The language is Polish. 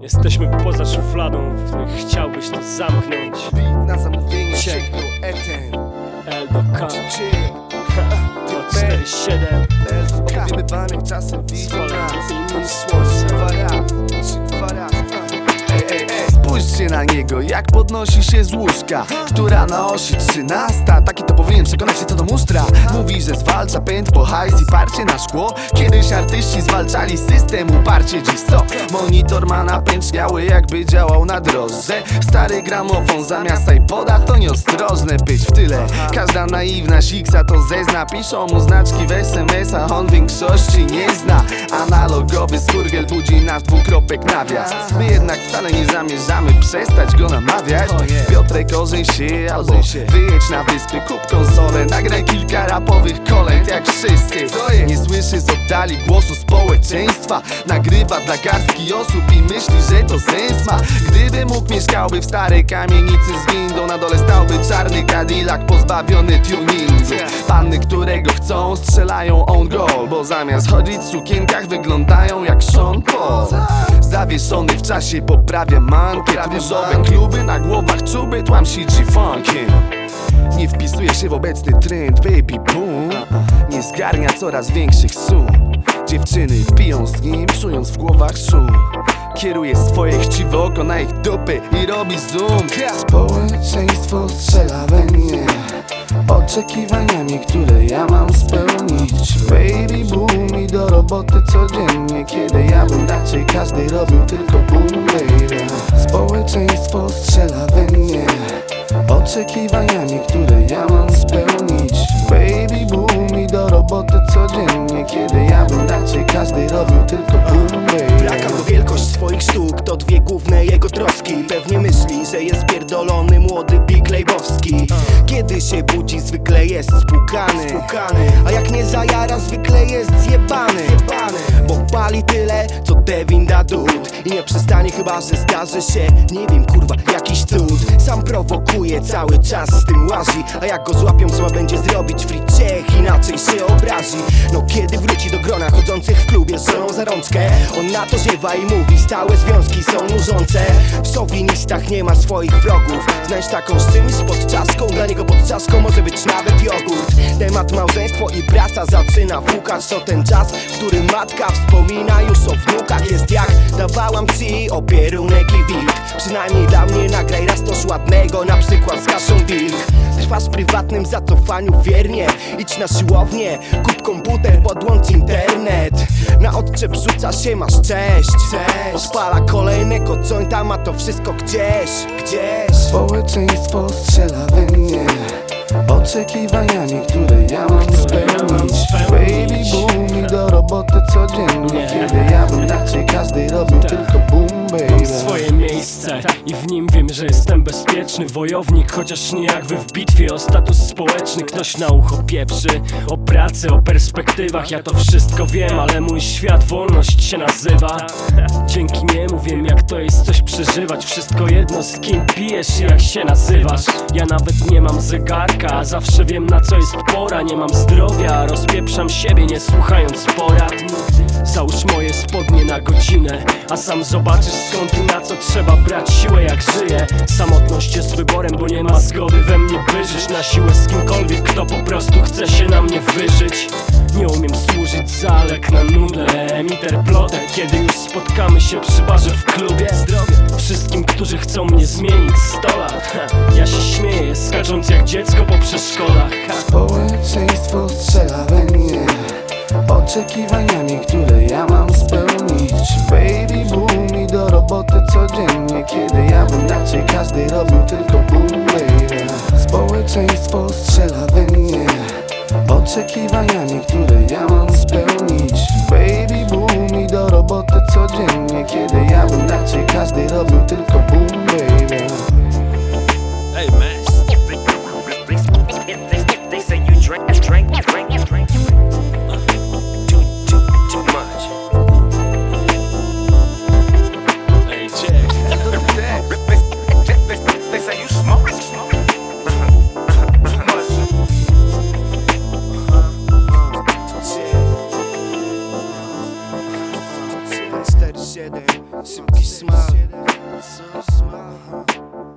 Jesteśmy poza szufladą, w której chciałbyś to zamknąć. Beat na zamówienie sięgnął Eten L do K 247 Wybywanych czasem widzą nas innym słońcem. Dwa raz Spójrzcie na niego, jak podnosi się z łóżka, która na osi 13. Taki to powinien przekonać się co do musztra. Mówi, że zwalcza pęd po hajs i parcie na szkło. Kiedyś artyści zwalczali system, uparcie dziś co? Monitor ma napęczniały, jakby działał na drożdże. Stary gramofon zamiast iPoda to nieostrożne być w tyle. Każda naiwna siksa to zezna. Piszą mu znaczki w SMS-ach, on większości nie zna. Analogowy skurwiel budzi nasz dwukropek nawias. My jednak wcale nie zamierzamy przestać go namawiać. Piotrek, ożeń się albo wyjedź na wyspy, kup konsolę, nagraj kilka rapowych kolęd jak wszyscy. Nie słyszy z oddali głosu społeczeństwa. Nagrywa dla garstki osób i myśli, że to sens ma. Gdyby mógł, mieszkałby w starej kamienicy z windą. Na dole stałby czarny Cadillac pozbawiony tuningu. Panny, którego chcą, strzelają on goal, bo zamiast chodzić w sukienkach wyglądają jak Sean Paul. Zawieszony w czasie poprawia mankiet. Różowe kluby, na głowach czuby, tłamsi G-funkiem. Nie wpisuje się w obecny trend, baby boom. Nie zgarnia coraz większych sum. Dziewczyny piją z nim, czując w głowach szum. Kieruje swoje chciwe oko na ich dupy i robi zoom. Społeczeństwo strzela we mnie oczekiwaniami, które ja mam spełnić. Baby boom i do roboty codziennie, kiedy ja bym raczej każdy robił tylko boom, baby. Społeczeństwo strzela we mnie oczekiwaniami, które ja mam spełnić. Baby boom i do roboty codziennie, kiedy ja bym raczej każdy robił tylko boom, baby. Braka to wielkość swoich sztuk, to dwie główne jego troski. Pewnie myśli, że jest pierdolony młody Big Labowski. Kiedy się budzi, zwykle jest spłukany, a jak nie zajara, zwykle jest zjebany. Bo pali tyle, co Devin da dud. I nie przestanie, chyba że zdarzy się, nie wiem kurwa, jakiś cud. Sam prowokuje, cały czas z tym łazi. A jak go złapią, trzeba będzie zrobić free check, inaczej się obrazi. No kiedy wróci do grona chodzących w klubie z żoną za rączkę, on na to ziewa i mówi, stałe związki są nużące. W szowinistach nie ma swoich wrogów. Znajdź taką z czymś pod czaszką, dla niego pod czaszką może być nawet jogurt. Temat małżeństwo i praca zaczyna pukać. To ten czas, w którym matka wspomina już o wnukach. Jest jak dawałam ci opierunek i wilk. Przynajmniej dla mnie nagraj raz coś ładnego, na przykład z Kaszą Wilk. Trwasz w prywatnym zacofaniu wiernie, idź na siłownię, kup komputer, podłącz internet. Na odczep rzuca się, masz cześć. Odpala kolejnego jointa, ma to wszystko gdzieś. Społeczeństwo strzela we mnie oczekiwaniami, które ja mam spełnić. Baby boom i do roboty codziennie, kiedy ja bym raczej każdy robił tylko boom, baby. Swoje miejsce i w nim wiem, że jestem bezpieczny wojownik, chociaż nie jak wy w bitwie o status społeczny. Ktoś na ucho pieprzy o pracy, o perspektywach. Ja to wszystko wiem, ale mój świat wolność się nazywa. Dzięki niemu wiem, jak to jest coś przeżywać. Wszystko jedno, z kim pijesz i jak się nazywasz. Ja nawet nie mam zegarka, a zawsze wiem, na co jest pora. Nie mam zdrowia, rozpieprzam siebie, nie słuchając porad. Załóż moje spodnie na godzinę, a sam zobaczysz, skąd i na co trzeba brać siłę, jak żyję. Samotność jest wyborem, bo nie ma zgody we mnie, by żyć na siłę z kimkolwiek, kto po prostu chce się na mnie wyżyć. Nie umiem służyć za lek na nudę, emiter plotek, kiedy już spotkamy się przy barze w klubie. Zdrowie wszystkim, którzy chcą mnie zmienić 100 lat. Ja się śmieję, skacząc jak dziecko po przeszkodach. Społeczeństwo strzela we mnie oczekiwaniami, które ja mam spełnić. Baby boom i do roboty codziennie, kiedy ja bym raczej każdy robił tylko boom, baby. Społeczeństwo strzela we mnie oczekiwaniami, które ja mam spełnić. Baby boom i do roboty codziennie, kiedy ja bym raczej każdy robił tylko boom, baby. Hey man, they say you drink too much. Hey, check. They say you smoke. 7, szybki smal.